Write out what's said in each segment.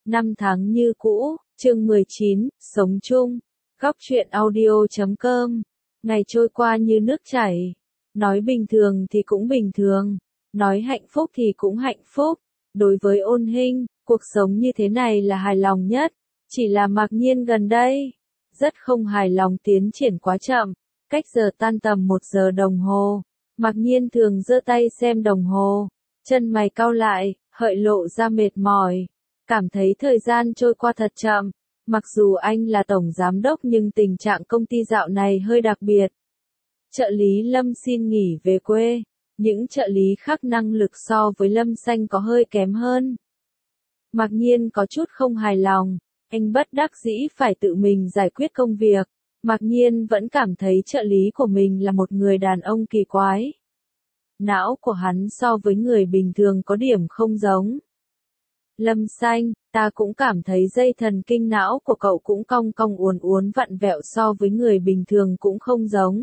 Năm tháng như cũ, chương 19, sống chung. Góc truyện audio.com. Ngày trôi qua như nước chảy. Nói bình thường thì cũng bình thường. Nói hạnh phúc thì cũng hạnh phúc. Đối với Ôn Hinh, cuộc sống như thế này là hài lòng nhất. Chỉ là Mạc Nhiên gần đây rất không hài lòng, tiến triển quá chậm. Cách giờ tan tầm 1 giờ đồng hồ. Mạc Nhiên thường giơ tay xem đồng hồ. Chân mày cau lại, hợi lộ ra mệt mỏi. Cảm thấy thời gian trôi qua thật chậm. Mặc dù anh là tổng giám đốc nhưng tình trạng công ty dạo này hơi đặc biệt. Trợ lý Lâm xin nghỉ về quê. Những trợ lý khác năng lực so với Lâm Xanh có hơi kém hơn. Mạc Nhiên có chút không hài lòng. Anh bất đắc dĩ phải tự mình giải quyết công việc. Mạc Nhiên vẫn cảm thấy trợ lý của mình là một người đàn ông kỳ quái. Não của hắn so với người bình thường có điểm không giống. Lâm Xanh, ta cũng cảm thấy dây thần kinh não của cậu cũng cong cong uốn uốn vặn vẹo, so với người bình thường cũng không giống.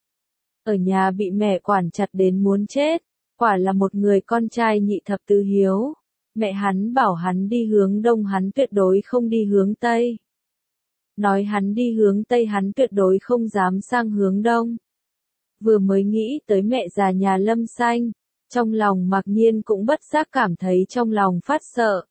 Ở nhà bị mẹ quản chặt đến muốn chết, quả là một người con trai nhị thập tứ hiếu. Mẹ hắn bảo hắn đi hướng đông hắn tuyệt đối không đi hướng tây. Nói hắn đi hướng tây hắn tuyệt đối không dám sang hướng đông. Vừa mới nghĩ tới mẹ già nhà Lâm Xanh, trong lòng Mạc Nhiên cũng bất giác cảm thấy trong lòng phát sợ.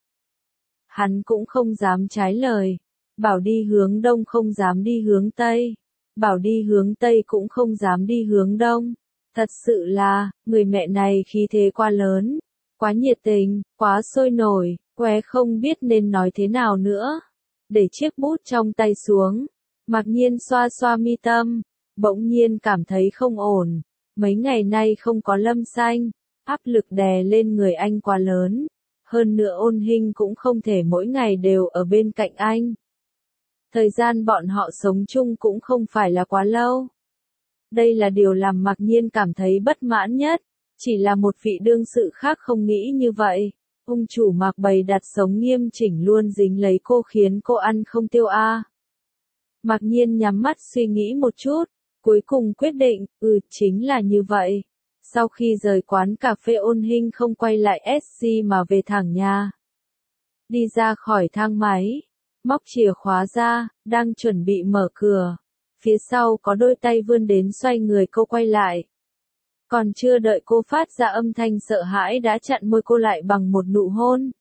Hắn cũng không dám trái lời, bảo đi hướng đông không dám đi hướng tây, bảo đi hướng tây cũng không dám đi hướng đông. Thật sự là, người mẹ này khí thế quá lớn, quá nhiệt tình, quá sôi nổi, què không biết nên nói thế nào nữa. Để chiếc bút trong tay xuống, Mạc Nhiên xoa xoa mi tâm, bỗng nhiên cảm thấy không ổn. Mấy ngày nay không có Lâm Xanh, áp lực đè lên người anh quá lớn. Hơn nữa Ôn Hinh cũng không thể mỗi ngày đều ở bên cạnh anh. Thời gian bọn họ sống chung cũng không phải là quá lâu. Đây là điều làm Mạc Nhiên cảm thấy bất mãn nhất. Chỉ là một vị đương sự khác không nghĩ như vậy. Ông chủ Mạc bày đặt sống nghiêm chỉnh luôn dính lấy cô khiến cô ăn không tiêu a. Mạc Nhiên nhắm mắt suy nghĩ một chút, cuối cùng quyết định, chính là như vậy. Sau khi rời quán cà phê Ôn Hinh không quay lại SC mà về thẳng nhà. Đi ra khỏi thang máy, móc chìa khóa ra, đang chuẩn bị mở cửa. Phía sau có đôi tay vươn đến xoay người cô quay lại. Còn chưa đợi cô phát ra âm thanh sợ hãi đã chặn môi cô lại bằng một nụ hôn.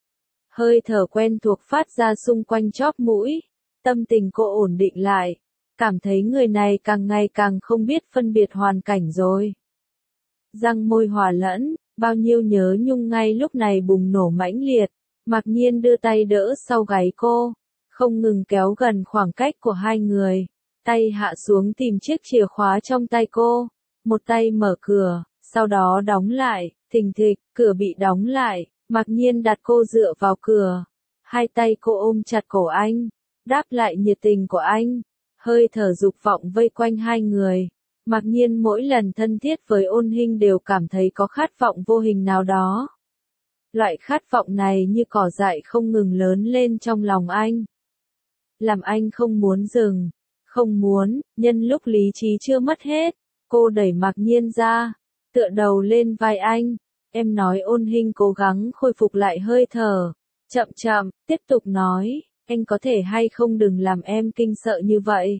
Hơi thở quen thuộc phát ra xung quanh chóp mũi. Tâm tình cô ổn định lại. Cảm thấy người này càng ngày càng không biết phân biệt hoàn cảnh rồi. Răng môi hòa lẫn, bao nhiêu nhớ nhung ngay lúc này bùng nổ mãnh liệt. Mạc Nhiên đưa tay đỡ sau gáy cô, không ngừng kéo gần khoảng cách của hai người. Tay hạ xuống tìm chiếc chìa khóa trong tay cô. Một tay mở cửa, sau đó đóng lại, thình thịch, cửa bị đóng lại. Mạc Nhiên đặt cô dựa vào cửa. Hai tay cô ôm chặt cổ anh, đáp lại nhiệt tình của anh. Hơi thở dục vọng vây quanh hai người. Mạc Nhiên mỗi lần thân thiết với Ôn Hinh đều cảm thấy có khát vọng vô hình nào đó. Loại khát vọng này như cỏ dại không ngừng lớn lên trong lòng anh. Làm anh không muốn dừng, không muốn, nhân lúc lý trí chưa mất hết, cô đẩy Mạc Nhiên ra, tựa đầu lên vai anh. Em nói. Ôn Hinh cố gắng khôi phục lại hơi thở, chậm chậm, tiếp tục nói, anh có thể hay không đừng làm em kinh sợ như vậy.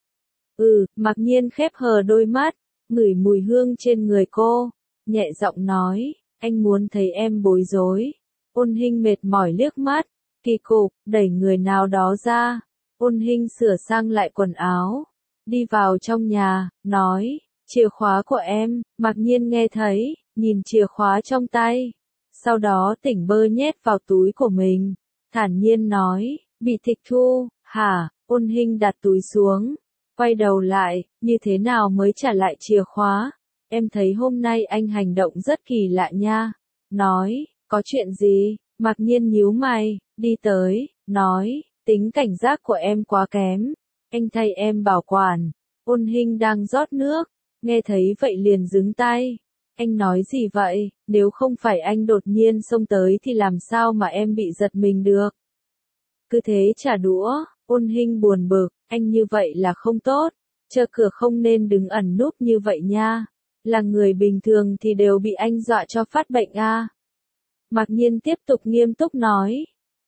Mạc Nhiên khép hờ đôi mắt, ngửi mùi hương trên người cô, nhẹ giọng nói, anh muốn thấy em bối rối. Ôn Hinh mệt mỏi liếc mắt, kỳ cục, đẩy người nào đó ra. Ôn Hinh sửa sang lại quần áo, đi vào trong nhà, nói, chìa khóa của em. Mạc Nhiên nghe thấy, nhìn chìa khóa trong tay, sau đó tỉnh bơ nhét vào túi của mình, thản nhiên nói, bị tịch thu, hả? Ôn Hinh đặt túi xuống, quay đầu lại, như thế nào mới trả lại chìa khóa? Em thấy hôm nay anh hành động rất kỳ lạ nha. Nói, có chuyện gì? Mạc Nhiên nhíu mày, đi tới, nói, tính cảnh giác của em quá kém. Anh thay em bảo quản. Ôn Hinh đang rót nước, nghe thấy vậy liền giứng tay. Anh nói gì vậy? Nếu không phải anh đột nhiên xông tới thì làm sao mà em bị giật mình được? Cứ thế trả đũa. Ôn Hinh buồn bực, anh như vậy là không tốt. Chờ cửa không nên đứng ẩn núp như vậy nha. Là người bình thường thì đều bị anh dọa cho phát bệnh a. Mạc Nhiên tiếp tục nghiêm túc nói,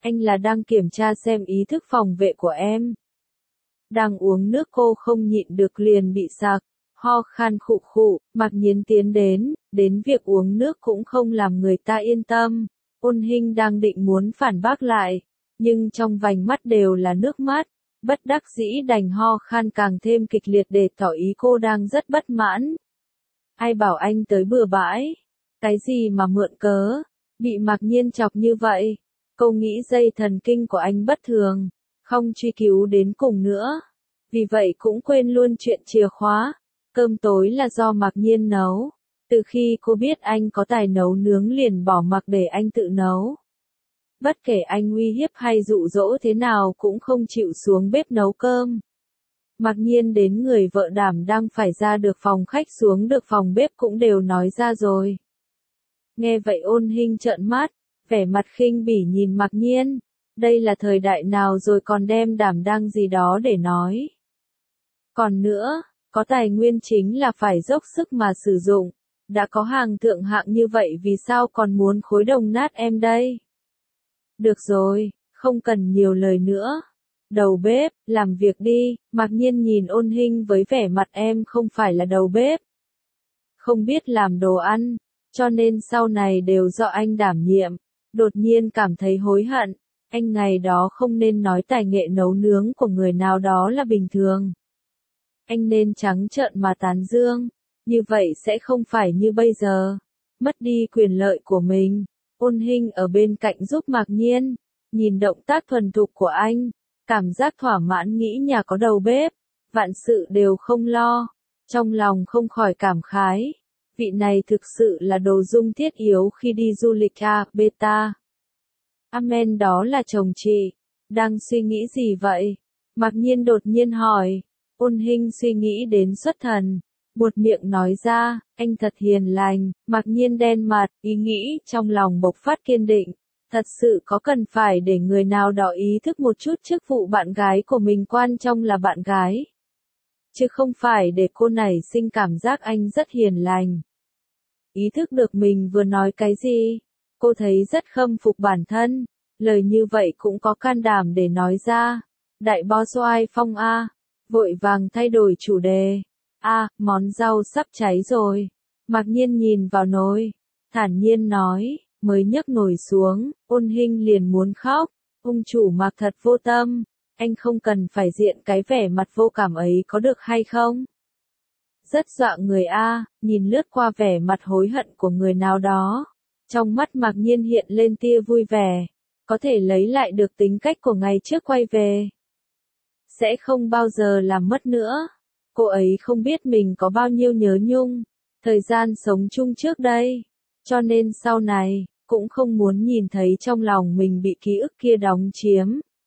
Anh là đang kiểm tra xem ý thức phòng vệ của em. Đang uống nước cô không nhịn được liền bị sặc, ho khan khụ khụ, Mạc Nhiên tiến đến việc uống nước cũng không làm người ta yên tâm. Ôn Hinh đang định muốn phản bác lại, nhưng trong vành mắt đều là nước mắt, bất đắc dĩ đành ho khan càng thêm kịch liệt để tỏ ý cô đang rất bất mãn. Ai bảo anh tới bừa bãi? Cái gì mà mượn cớ? Bị Mạc Nhiên chọc như vậy, cô nghĩ dây thần kinh của anh bất thường, không truy cứu đến cùng nữa. Vì vậy cũng quên luôn chuyện chìa khóa. Cơm tối là do Mạc Nhiên nấu. Từ khi cô biết anh có tài nấu nướng liền bỏ mặc để anh tự nấu. Bất kể anh uy hiếp hay dụ dỗ thế nào cũng không chịu xuống bếp nấu cơm. Mạc Nhiên đến người vợ đảm đang phải ra được phòng khách xuống được phòng bếp cũng đều nói ra rồi. Nghe vậy Ôn Hinh trợn mắt, vẻ mặt khinh bỉ nhìn Mạc Nhiên. Đây là thời đại nào rồi còn đem đảm đang gì đó để nói. Còn nữa, có tài nguyên chính là phải dốc sức mà sử dụng. Đã có hàng thượng hạng như vậy vì sao còn muốn khối đồng nát em đây? Được rồi, không cần nhiều lời nữa. Đầu bếp, làm việc đi. Mạc Nhiên nhìn Ôn Hinh với vẻ mặt em không phải là đầu bếp. Không biết làm đồ ăn, cho nên sau này đều do anh đảm nhiệm. Đột nhiên cảm thấy hối hận. Anh ngày đó không nên nói tài nghệ nấu nướng của người nào đó là bình thường. Anh nên trắng trợn mà tán dương. Như vậy sẽ không phải như bây giờ. Mất đi quyền lợi của mình. Ôn Hinh ở bên cạnh giúp Mạc Nhiên. Nhìn động tác thuần thục của anh. Cảm giác thỏa mãn nghĩ nhà có đầu bếp. Vạn sự đều không lo. Trong lòng không khỏi cảm khái. Vị này thực sự là đồ dung thiết yếu khi đi du lịch beta. Amen, đó là chồng chị. Đang suy nghĩ gì vậy? Mạc Nhiên đột nhiên hỏi. Ôn Hinh suy nghĩ đến xuất thần. Buột miệng nói ra, anh thật hiền lành. Mạc Nhiên đen mặt, ý nghĩ trong lòng bộc phát kiên định. Thật sự có cần phải để người nào đó ý thức một chút chức vụ bạn gái của mình quan trọng là bạn gái. Chứ không phải để cô này sinh cảm giác anh rất hiền lành. Ý thức được mình vừa nói cái gì. Cô thấy rất khâm phục bản thân. Lời như vậy cũng có can đảm để nói ra. Đại boss oai phong a. Vội vàng thay đổi chủ đề. Món rau sắp cháy rồi. Mạc Nhiên nhìn vào nồi. Thản nhiên nói. Mới nhấc nồi xuống. Ôn Hinh liền muốn khóc. Ông chủ Mạc thật vô tâm. Anh không cần phải diện cái vẻ mặt vô cảm ấy có được hay không? Rất dọa người nhìn lướt qua vẻ mặt hối hận của người nào đó. Trong mắt Mạc Nhiên hiện lên tia vui vẻ. Có thể lấy lại được tính cách của ngày trước quay về. Sẽ không bao giờ làm mất nữa. Cô ấy không biết mình có bao nhiêu nhớ nhung. Thời gian sống chung trước đây. Cho nên sau này, cũng không muốn nhìn thấy trong lòng mình bị ký ức kia đóng chiếm.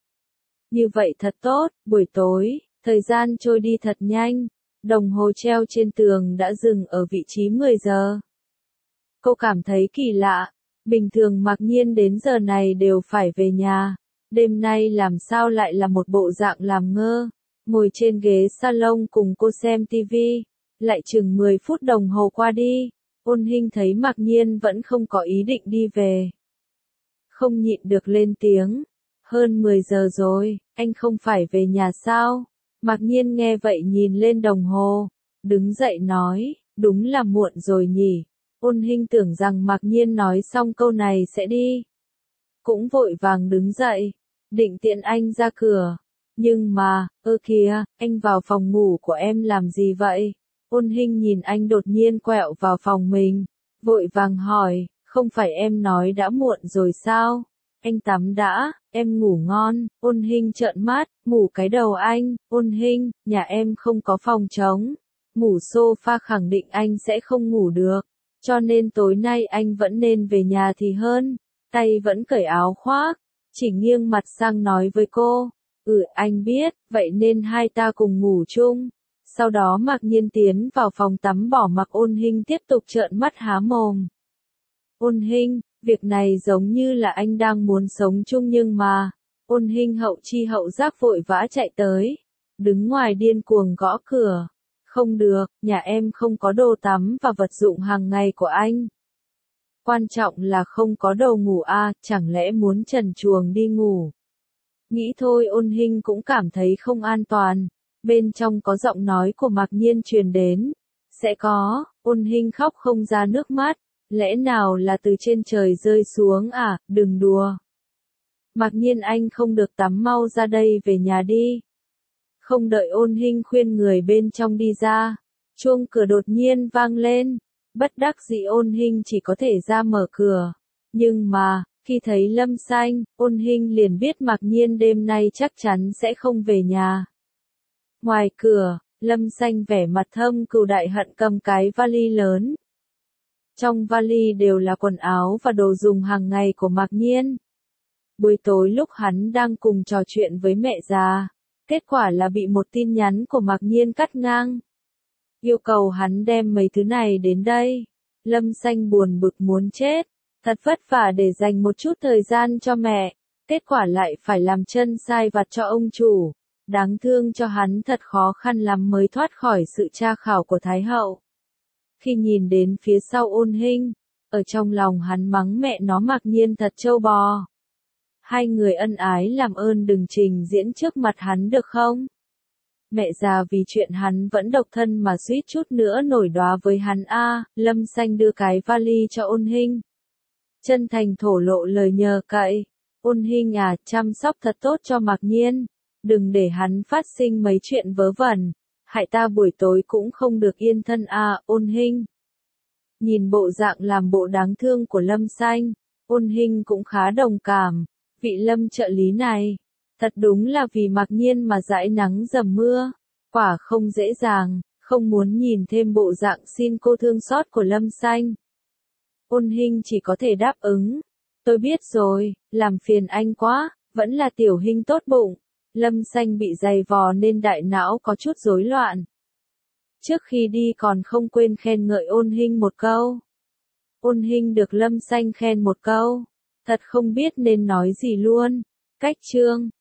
Như vậy thật tốt, buổi tối, thời gian trôi đi thật nhanh. Đồng hồ treo trên tường đã dừng ở vị trí 10 giờ. Cô cảm thấy kỳ lạ. Bình thường Mạc Nhiên đến giờ này đều phải về nhà. Đêm nay làm sao lại là một bộ dạng làm ngơ. Ngồi trên ghế salon cùng cô xem tivi. Lại chừng 10 phút đồng hồ qua đi. Ôn Hinh thấy Mạc Nhiên vẫn không có ý định đi về. Không nhịn được lên tiếng. Hơn 10 giờ rồi, anh không phải về nhà sao? Mạc Nhiên nghe vậy nhìn lên đồng hồ. Đứng dậy nói, đúng là muộn rồi nhỉ. Ôn Hinh tưởng rằng Mạc Nhiên nói xong câu này sẽ đi. Cũng vội vàng đứng dậy. Định tiện anh ra cửa. Nhưng mà, kìa, anh vào phòng ngủ của em làm gì vậy? Ôn Hinh nhìn anh đột nhiên quẹo vào phòng mình. Vội vàng hỏi, không phải em nói đã muộn rồi sao? Anh tắm đã, em ngủ ngon. Ôn Hinh trợn mắt, ngủ cái đầu anh. Ôn Hinh, nhà em không có phòng trống. Ngủ sofa khẳng định anh sẽ không ngủ được. Cho nên tối nay anh vẫn nên về nhà thì hơn. Tay vẫn cởi áo khoác. Chỉ nghiêng mặt sang nói với cô. Anh biết, vậy nên hai ta cùng ngủ chung. Sau đó Mạc Nhiên tiến vào phòng tắm bỏ mặc Ôn Hinh tiếp tục trợn mắt há mồm. Ôn Hinh, việc này giống như là anh đang muốn sống chung nhưng mà. Ôn Hinh hậu chi hậu giác vội vã chạy tới. Đứng ngoài điên cuồng gõ cửa. Không được, nhà em không có đồ tắm và vật dụng hàng ngày của anh. Quan trọng là không có đồ ngủ à, chẳng lẽ muốn trần truồng đi ngủ. Nghĩ thôi Ôn Hinh cũng cảm thấy không an toàn. Bên trong có giọng nói của Mạc Nhiên truyền đến. Sẽ có, Ôn Hinh khóc không ra nước mắt. Lẽ nào là từ trên trời rơi xuống à, đừng đùa. Mạc Nhiên anh không được tắm mau ra đây về nhà đi. Không đợi Ôn Hinh khuyên người bên trong đi ra. Chuông cửa đột nhiên vang lên. Bất đắc dĩ Ôn Hinh chỉ có thể ra mở cửa. Nhưng mà, khi thấy Lâm Xanh, Ôn Hinh liền biết Mạc Nhiên đêm nay chắc chắn sẽ không về nhà. Ngoài cửa, Lâm Xanh vẻ mặt thâm cừu đại hận cầm cái vali lớn. Trong vali đều là quần áo và đồ dùng hàng ngày của Mạc Nhiên. Buổi tối lúc hắn đang cùng trò chuyện với mẹ già, kết quả là bị một tin nhắn của Mạc Nhiên cắt ngang. Yêu cầu hắn đem mấy thứ này đến đây. Lâm Xanh buồn bực muốn chết. Thật vất vả để dành một chút thời gian cho mẹ. Kết quả lại phải làm chân sai vặt cho ông chủ. Đáng thương cho hắn thật khó khăn lắm mới thoát khỏi sự tra khảo của Thái Hậu. Khi nhìn đến phía sau Ôn Hinh, ở trong lòng hắn mắng mẹ nó Mạc Nhiên thật trâu bò. Hai người ân ái làm ơn đừng trình diễn trước mặt hắn được không? Mẹ già vì chuyện hắn vẫn độc thân mà suýt chút nữa nổi đoá với hắn a. Lâm Xanh đưa cái vali cho Ôn Hinh. Chân thành thổ lộ lời nhờ cậy. Ôn Hinh à, chăm sóc thật tốt cho Mạc Nhiên. Đừng để hắn phát sinh mấy chuyện vớ vẩn. Hại ta buổi tối cũng không được yên thân a. Ôn Hinh. Nhìn bộ dạng làm bộ đáng thương của Lâm Xanh, Ôn Hinh cũng khá đồng cảm. Vị Lâm trợ lý này, thật đúng là vì Mạc Nhiên mà dãi nắng dầm mưa. Quả không dễ dàng, không muốn nhìn thêm bộ dạng xin cô thương xót của Lâm Xanh. Ôn Hinh chỉ có thể đáp ứng. Tôi biết rồi, làm phiền anh quá, vẫn là Tiểu Hinh tốt bụng. Lâm Xanh bị dày vò nên đại não có chút rối loạn. Trước khi đi còn không quên khen ngợi Ôn Hinh một câu. Ôn Hinh được Lâm Xanh khen một câu. Thật không biết nên nói gì luôn. Cách chương